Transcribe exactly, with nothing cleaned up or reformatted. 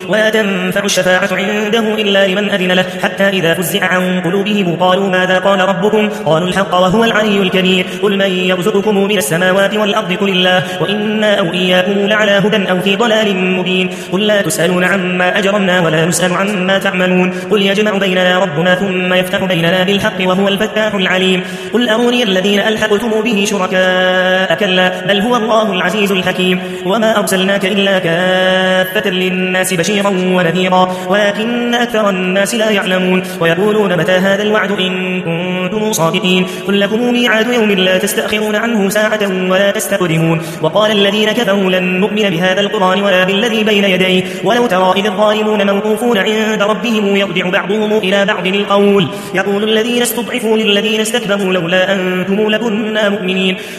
ولا تنفع الشفاعة عنده إلا لمن أذن له حتى إذا فزع عن قلوبهم قالوا ماذا قال ربكم قالوا الحق وهو العلي الكبير قل من يرزقكم من السماوات والأرض قل الله وإنا أو إياكم لعلى هدى أو في ضلال مبين قل لا تسألون عما أجرمنا ولا نسأل عما تعملون قل يجمع بيننا ربنا ثم يفتح بيننا بالحق وهو الفتاح العليم قل أروني الذين ألحقتم به شركاء كلا بل هو الله العزيز الحكيم وما أرسلناك إلا كافة للناس بشيرا ونذيرا ولكن أكثر الناس لا يعلمون ويقولون متى هذا الوعد إن كنتم صادقين قل لكم ميعاد يوم لا تستأخرون عنه ساعة ولا تستقدمون وقال الذين كفروا لن نؤمن بهذا القرآن ولا بالذي بين يديه ولو ترى إذ الظالمون موقوفون عند ربهم يرجع بعضهم إلى بعض القول يقول الذين استضعفوا للذين استكبروا لولا أنتم لكنا مؤمنين